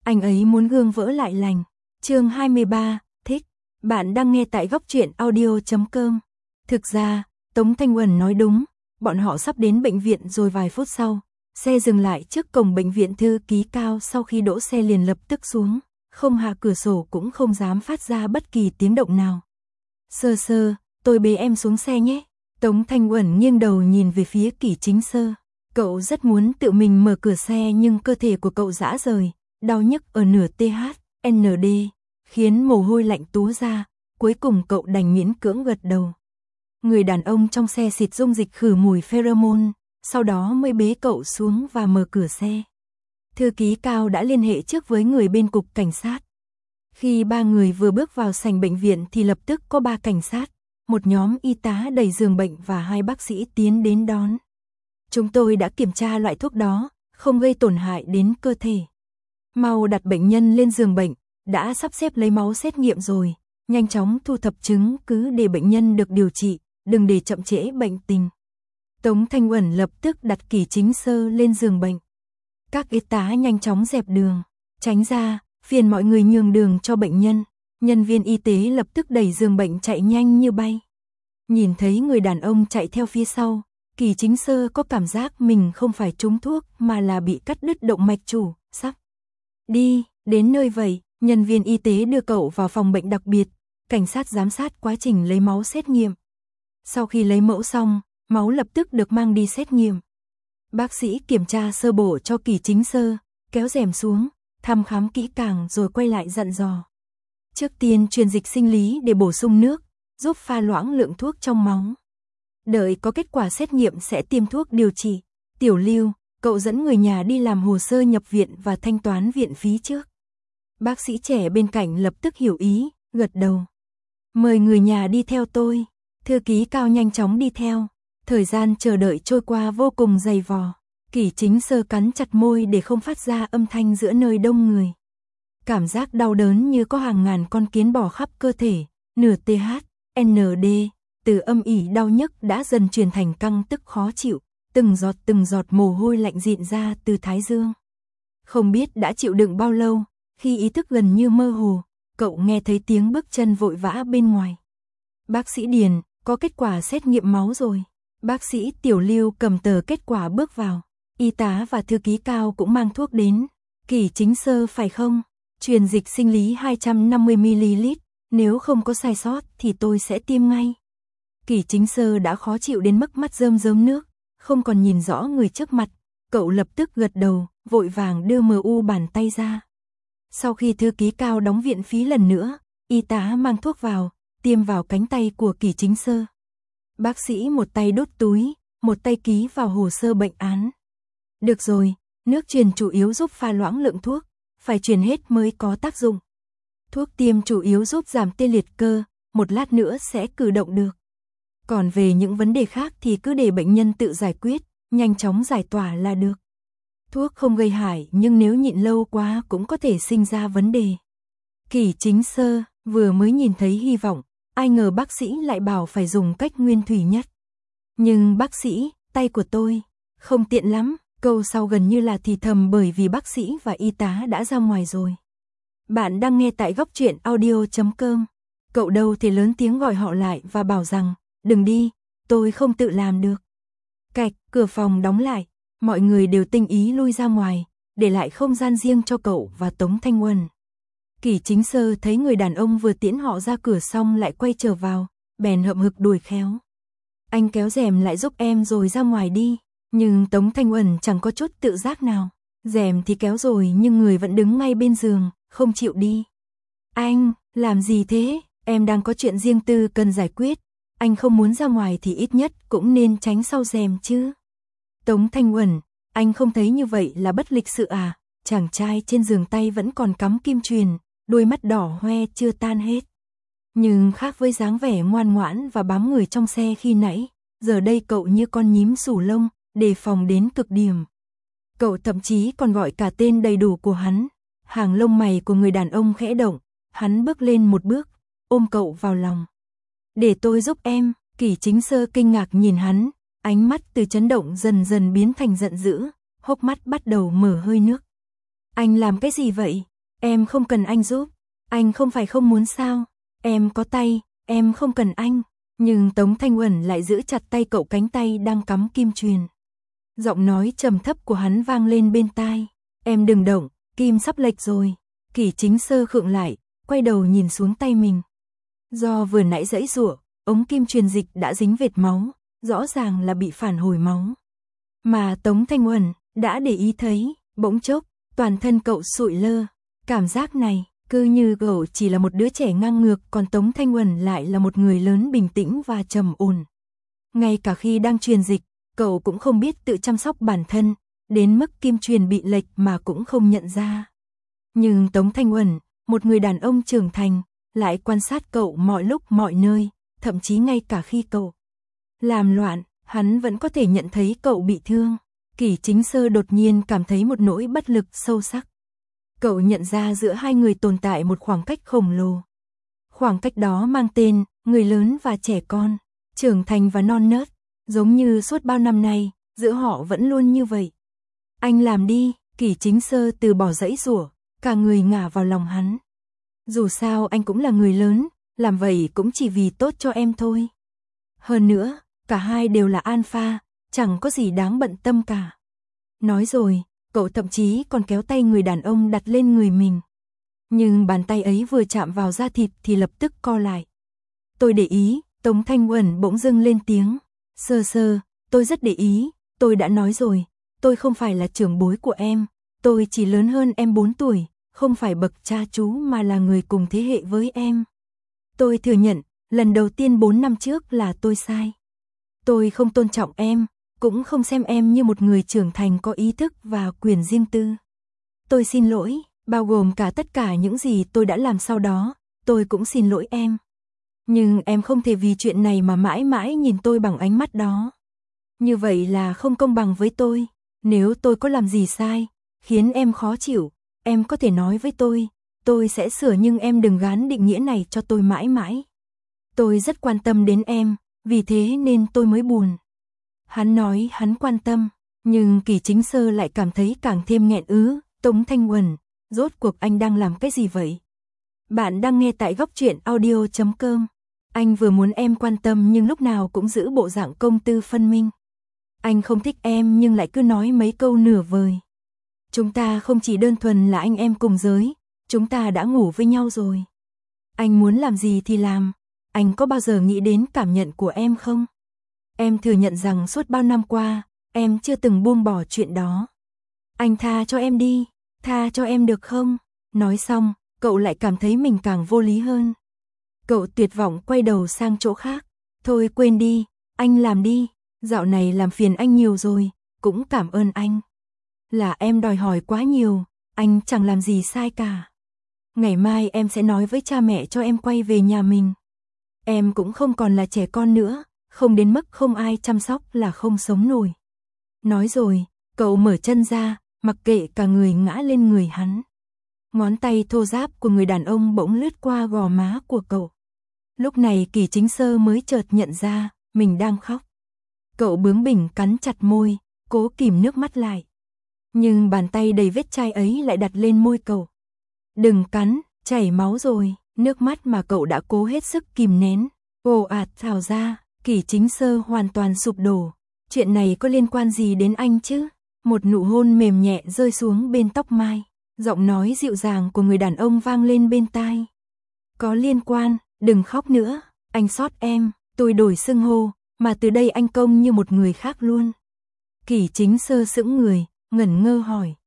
anh ấy muốn gương vỡ lại lành. Chương 23, thích. Bạn đang nghe tại góc truyện audio.com. Thực ra, Tống Thanh Uẩn nói đúng, bọn họ sắp đến bệnh viện rồi. Vài phút sau, xe dừng lại trước cổng bệnh viện. Thư ký Cao sau khi đỗ xe liền lập tức xuống, không hạ cửa sổ cũng không dám phát ra bất kỳ tiếng động nào. Sơ Sơ, tôi bế em xuống xe nhé. Tống Thanh Uẩn nghiêng đầu nhìn về phía Kỷ Chính Sơ. Cậu rất muốn tự mình mở cửa xe nhưng cơ thể của cậu rã rời, đau nhức ở nửa THND, khiến mồ hôi lạnh túa ra. Cuối cùng cậu đành miễn cưỡng gật đầu. Người đàn ông trong xe xịt dung dịch khử mùi pheromone, sau đó mới bế cậu xuống và mở cửa xe. Thư ký Cao đã liên hệ trước với người bên cục cảnh sát. Khi ba người vừa bước vào sảnh bệnh viện thì lập tức có 3 cảnh sát, một nhóm y tá đẩy giường bệnh và 2 bác sĩ tiến đến đón. Chúng tôi đã kiểm tra loại thuốc đó, không gây tổn hại đến cơ thể. Mau đặt bệnh nhân lên giường bệnh, đã sắp xếp lấy máu xét nghiệm rồi, nhanh chóng thu thập chứng cứ để bệnh nhân được điều trị, đừng để chậm trễ bệnh tình. Tống Thanh Uẩn lập tức đặt Kỷ Chính Sơ lên giường bệnh. Các y tá nhanh chóng dẹp đường, tránh ra, phiền mọi người nhường đường cho bệnh nhân. Nhân viên y tế lập tức đẩy giường bệnh chạy nhanh như bay. Nhìn thấy người đàn ông chạy theo phía sau, Kỷ Chính Sơ có cảm giác mình không phải trúng thuốc mà là bị cắt đứt động mạch chủ. Sắp đi đến nơi vậy, nhân viên y tế đưa cậu vào phòng bệnh đặc biệt, cảnh sát giám sát quá trình lấy máu xét nghiệm. Sau khi lấy mẫu xong, máu lập tức được mang đi xét nghiệm. Bác sĩ kiểm tra sơ bộ cho Kỷ Chính Sơ, kéo rèm xuống, thăm khám kỹ càng rồi quay lại dặn dò. Trước tiên truyền dịch sinh lý để bổ sung nước, giúp pha loãng lượng thuốc trong máu. Đợi có kết quả xét nghiệm sẽ tiêm thuốc điều trị. Tiểu Lưu, cậu dẫn người nhà đi làm hồ sơ nhập viện và thanh toán viện phí trước. Bác sĩ trẻ bên cạnh lập tức hiểu ý, gật đầu. Mời người nhà đi theo tôi. Thư ký Cao nhanh chóng đi theo. Thời gian chờ đợi trôi qua vô cùng dày vò. Kỷ Chính Sơ cắn chặt môi để không phát ra âm thanh giữa nơi đông người. Cảm giác đau đớn như có hàng ngàn con kiến bò khắp cơ thể, nửa THND, từ âm ỉ đau nhức đã dần chuyển thành căng tức khó chịu, từng giọt mồ hôi lạnh rịn ra từ thái dương. Không biết đã chịu đựng bao lâu, khi ý thức gần như mơ hồ, cậu nghe thấy tiếng bước chân vội vã bên ngoài. Bác sĩ Điền, có kết quả xét nghiệm máu rồi. Bác sĩ Tiểu Lưu cầm tờ kết quả bước vào. Y tá và thư ký Cao cũng mang thuốc đến. Kỷ Chính Sơ phải không? Truyền dịch sinh lý 250ml, nếu không có sai sót thì tôi sẽ tiêm ngay. Kỷ Chính Sơ đã khó chịu đến mức mắt rơm rớm nước, không còn nhìn rõ người trước mặt. Cậu lập tức gật đầu, vội vàng đưa MU bàn tay ra. Sau khi thư ký Cao đóng viện phí lần nữa, y tá mang thuốc vào, tiêm vào cánh tay của Kỷ Chính Sơ. Bác sĩ một tay đút túi, một tay ký vào hồ sơ bệnh án. Được rồi, nước truyền chủ yếu giúp pha loãng lượng thuốc, phải truyền hết mới có tác dụng. Thuốc tiêm chủ yếu giúp giảm tê liệt cơ, một lát nữa sẽ cử động được. Còn về những vấn đề khác thì cứ để bệnh nhân tự giải quyết, nhanh chóng giải tỏa là được. Thuốc không gây hại nhưng nếu nhịn lâu quá cũng có thể sinh ra vấn đề. Kỷ Chính Sơ vừa mới nhìn thấy hy vọng, ai ngờ bác sĩ lại bảo phải dùng cách nguyên thủy nhất. Nhưng bác sĩ, tay của tôi không tiện lắm. Câu sau gần như là thì thầm bởi vì bác sĩ và y tá đã ra ngoài rồi. Bạn đang nghe tại góc truyện audio.com. Cậu đâu thể lớn tiếng gọi họ lại và bảo rằng, đừng đi, tôi không tự làm được. Cạch, cửa phòng đóng lại, mọi người đều tinh ý lui ra ngoài, để lại không gian riêng cho cậu và Tống Thanh Uẩn. Kỷ Chính Sơ thấy người đàn ông vừa tiễn họ ra cửa xong lại quay trở vào, bèn hậm hực đuổi khéo. Anh kéo rèm lại giúp em rồi ra ngoài đi. Nhưng Tống Thanh Uẩn chẳng có chút tự giác nào. Rèm thì kéo rồi nhưng người vẫn đứng ngay bên giường, không chịu đi. Anh, làm gì thế? Em đang có chuyện riêng tư cần giải quyết. Anh không muốn ra ngoài thì ít nhất cũng nên tránh sau rèm chứ. Tống Thanh Uẩn, anh không thấy như vậy là bất lịch sự à? Chàng trai trên giường tay vẫn còn cắm kim chuyền, đôi mắt đỏ hoe chưa tan hết. Nhưng khác với dáng vẻ ngoan ngoãn và bám người trong xe khi nãy, giờ đây cậu như con nhím sủ lông, đề phòng đến cực điểm. Cậu thậm chí còn gọi cả tên đầy đủ của hắn. Hàng lông mày của người đàn ông khẽ động, hắn bước lên một bước, ôm cậu vào lòng. Để tôi giúp em. Kỷ Chính Sơ kinh ngạc nhìn hắn, ánh mắt từ chấn động dần dần biến thành giận dữ, hốc mắt bắt đầu mở hơi nước. Anh làm cái gì vậy? Em không cần anh giúp. Anh không phải không muốn sao? Em có tay, em không cần anh. Nhưng Tống Thanh Uẩn lại giữ chặt tay cậu, cánh tay đang cắm kim chuyền. Giọng nói trầm thấp của hắn vang lên bên tai. Em đừng động, kim sắp lệch rồi. Kỷ Chính Sơ khựng lại, quay đầu nhìn xuống tay mình. Do vừa nãy giãy giụa, ống kim truyền dịch đã dính vệt máu, rõ ràng là bị phản hồi máu. Mà Tống Thanh Uẩn đã để ý thấy, bỗng chốc, toàn thân cậu sụi lơ. Cảm giác này, cứ như cậu chỉ là một đứa trẻ ngang ngược, còn Tống Thanh Uẩn lại là một người lớn bình tĩnh và trầm ổn. Ngay cả khi đang truyền dịch, cậu cũng không biết tự chăm sóc bản thân, đến mức kim truyền bị lệch mà cũng không nhận ra. Nhưng Tống Thanh Uẩn, một người đàn ông trưởng thành, lại quan sát cậu mọi lúc mọi nơi, thậm chí ngay cả khi cậu làm loạn, hắn vẫn có thể nhận thấy cậu bị thương. Kỷ Chính Sơ đột nhiên cảm thấy một nỗi bất lực sâu sắc. Cậu nhận ra giữa hai người tồn tại một khoảng cách khổng lồ. Khoảng cách đó mang tên người lớn và trẻ con, trưởng thành và non nớt, giống như suốt bao năm nay, giữa họ vẫn luôn như vậy. Anh làm đi, Kỷ Chính Sơ từ bỏ giãy giụa, cả người ngả vào lòng hắn. Dù sao anh cũng là người lớn, làm vậy cũng chỉ vì tốt cho em thôi. Hơn nữa, cả hai đều là alpha, chẳng có gì đáng bận tâm cả. Nói rồi, cậu thậm chí còn kéo tay người đàn ông đặt lên người mình. Nhưng bàn tay ấy vừa chạm vào da thịt thì lập tức co lại. Tôi để ý, Tống Thanh Uẩn bỗng dưng lên tiếng. Sơ Sơ, tôi rất để ý, tôi đã nói rồi, tôi không phải là trưởng bối của em, tôi chỉ lớn hơn em 4 tuổi, không phải bậc cha chú mà là người cùng thế hệ với em. Tôi thừa nhận, lần đầu tiên 4 năm trước là tôi sai. Tôi không tôn trọng em, cũng không xem em như một người trưởng thành có ý thức và quyền riêng tư. Tôi xin lỗi, bao gồm cả tất cả những gì tôi đã làm sau đó, tôi cũng xin lỗi em. Nhưng em không thể vì chuyện này mà mãi mãi nhìn tôi bằng ánh mắt đó. Như vậy là không công bằng với tôi. Nếu tôi có làm gì sai, khiến em khó chịu, em có thể nói với tôi sẽ sửa, nhưng em đừng gán định nghĩa này cho tôi mãi mãi. Tôi rất quan tâm đến em, vì thế nên tôi mới buồn. Hắn nói hắn quan tâm, nhưng Kỷ Chính Sơ lại cảm thấy càng thêm nghẹn ứ. Tống Thanh Uẩn, rốt cuộc anh đang làm cái gì vậy? Bạn đang nghe tại Góc Truyện Audio.com. Anh vừa muốn em quan tâm nhưng lúc nào cũng giữ bộ dạng công tư phân minh. Anh không thích em nhưng lại cứ nói mấy câu nửa vời. Chúng ta không chỉ đơn thuần là anh em cùng giới, chúng ta đã ngủ với nhau rồi. Anh muốn làm gì thì làm, anh có bao giờ nghĩ đến cảm nhận của em không? Em thừa nhận rằng suốt bao năm qua, em chưa từng buông bỏ chuyện đó. Anh tha cho em đi, tha cho em được không? Nói xong, cậu lại cảm thấy mình càng vô lý hơn. Cậu tuyệt vọng quay đầu sang chỗ khác. Thôi quên đi, anh làm đi, dạo này làm phiền anh nhiều rồi, cũng cảm ơn anh. Là em đòi hỏi quá nhiều, anh chẳng làm gì sai cả. Ngày mai em sẽ nói với cha mẹ cho em quay về nhà mình. Em cũng không còn là trẻ con nữa, không đến mức không ai chăm sóc là không sống nổi. Nói rồi, cậu mở chân ra, mặc kệ cả người ngã lên người hắn. Ngón tay thô ráp của người đàn ông bỗng lướt qua gò má của cậu. Lúc này Kỷ Chính Sơ mới chợt nhận ra, mình đang khóc. Cậu bướng bỉnh cắn chặt môi, cố kìm nước mắt lại. Nhưng bàn tay đầy vết chai ấy lại đặt lên môi cậu. Đừng cắn, chảy máu rồi, nước mắt mà cậu đã cố hết sức kìm nén, ồ ạt trào ra. Kỷ Chính Sơ hoàn toàn sụp đổ. Chuyện này có liên quan gì đến anh chứ? Một nụ hôn mềm nhẹ rơi xuống bên tóc mai. Giọng nói dịu dàng của người đàn ông vang lên bên tai. Có liên quan, đừng khóc nữa, anh xót em, tôi đổi xưng hô, mà từ đây anh công như một người khác luôn. Kỷ Chính Sơ sững người, ngẩn ngơ hỏi,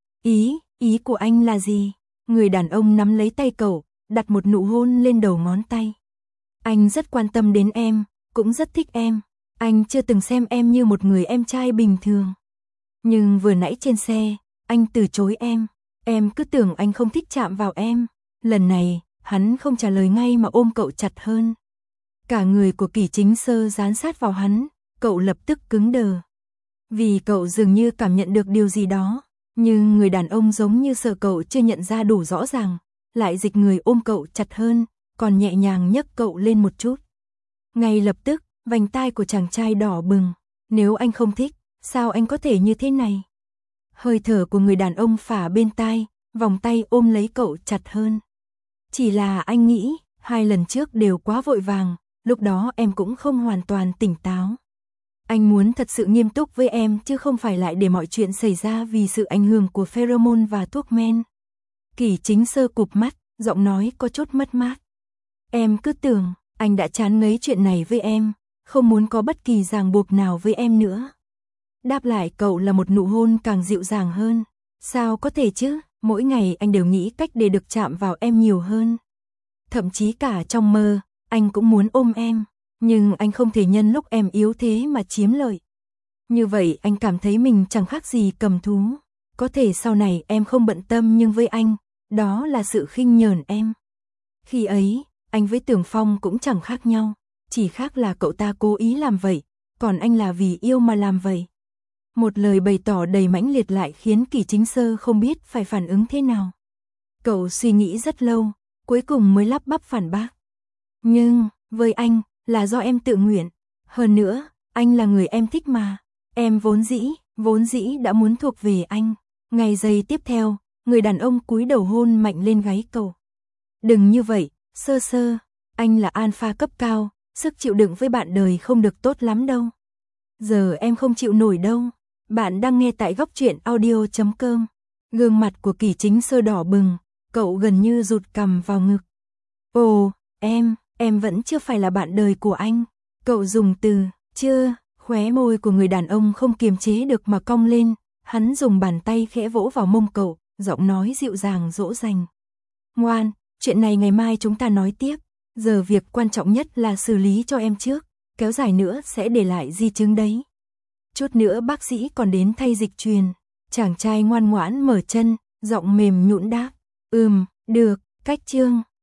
ý của anh là gì? Người đàn ông nắm lấy tay cậu, đặt một nụ hôn lên đầu ngón tay. Anh rất quan tâm đến em, cũng rất thích em, anh chưa từng xem em như một người em trai bình thường. Nhưng vừa nãy trên xe, anh từ chối em cứ tưởng anh không thích chạm vào em. Lần này, hắn không trả lời ngay mà ôm cậu chặt hơn. Cả người của Kỷ Chính Sơ dán sát vào hắn, cậu lập tức cứng đờ. Vì cậu dường như cảm nhận được điều gì đó, nhưng người đàn ông giống như sợ cậu chưa nhận ra đủ rõ ràng, lại dịch người ôm cậu chặt hơn, còn nhẹ nhàng nhấc cậu lên một chút. Ngay lập tức, vành tai của chàng trai đỏ bừng. Nếu anh không thích, sao anh có thể như thế này? Hơi thở của người đàn ông phả bên tai, vòng tay ôm lấy cậu chặt hơn. Chỉ là anh nghĩ, 2 lần trước đều quá vội vàng, lúc đó em cũng không hoàn toàn tỉnh táo. Anh muốn thật sự nghiêm túc với em chứ không phải lại để mọi chuyện xảy ra vì sự ảnh hưởng của pheromone và thuốc men. Kỷ Chính Sơ cụp mắt, giọng nói có chút mất mát. Em cứ tưởng, anh đã chán ngấy chuyện này với em, không muốn có bất kỳ ràng buộc nào với em nữa. Đáp lại cậu là một nụ hôn càng dịu dàng hơn. Sao có thể chứ, mỗi ngày anh đều nghĩ cách để được chạm vào em nhiều hơn. Thậm chí cả trong mơ, anh cũng muốn ôm em, nhưng anh không thể nhân lúc em yếu thế mà chiếm lợi. Như vậy anh cảm thấy mình chẳng khác gì cầm thú. Có thể sau này em không bận tâm nhưng với anh, đó là sự khinh nhờn em. Khi ấy, anh với Tưởng Phong cũng chẳng khác nhau, chỉ khác là cậu ta cố ý làm vậy, còn anh là vì yêu mà làm vậy. Một lời bày tỏ đầy mãnh liệt lại khiến Kỷ Chính Sơ không biết phải phản ứng thế nào. Cậu suy nghĩ rất lâu, cuối cùng mới lắp bắp phản bác. Nhưng, với anh, là do em tự nguyện. Hơn nữa, anh là người em thích mà. Em vốn dĩ đã muốn thuộc về anh. Ngày giây tiếp theo, người đàn ông cúi đầu hôn mạnh lên gáy cậu. Đừng như vậy, Sơ Sơ, anh là alpha cấp cao, sức chịu đựng với bạn đời không được tốt lắm đâu. Giờ em không chịu nổi đâu. Bạn đang nghe tại góc truyện audio.com. Gương mặt của Kỷ Chính Sơ đỏ bừng, cậu gần như rụt cằm vào ngực. Ồ, em vẫn chưa phải là bạn đời của anh. Cậu dùng từ, chưa, khóe môi của người đàn ông không kiềm chế được mà cong lên, hắn dùng bàn tay khẽ vỗ vào mông cậu, giọng nói dịu dàng dỗ dành. Ngoan, chuyện này ngày mai chúng ta nói tiếp, giờ việc quan trọng nhất là xử lý cho em trước, kéo dài nữa sẽ để lại di chứng đấy. Chút nữa bác sĩ còn đến thay dịch truyền. Chàng trai ngoan ngoãn mở chân, giọng mềm nhũn đáp. Được, cách chương.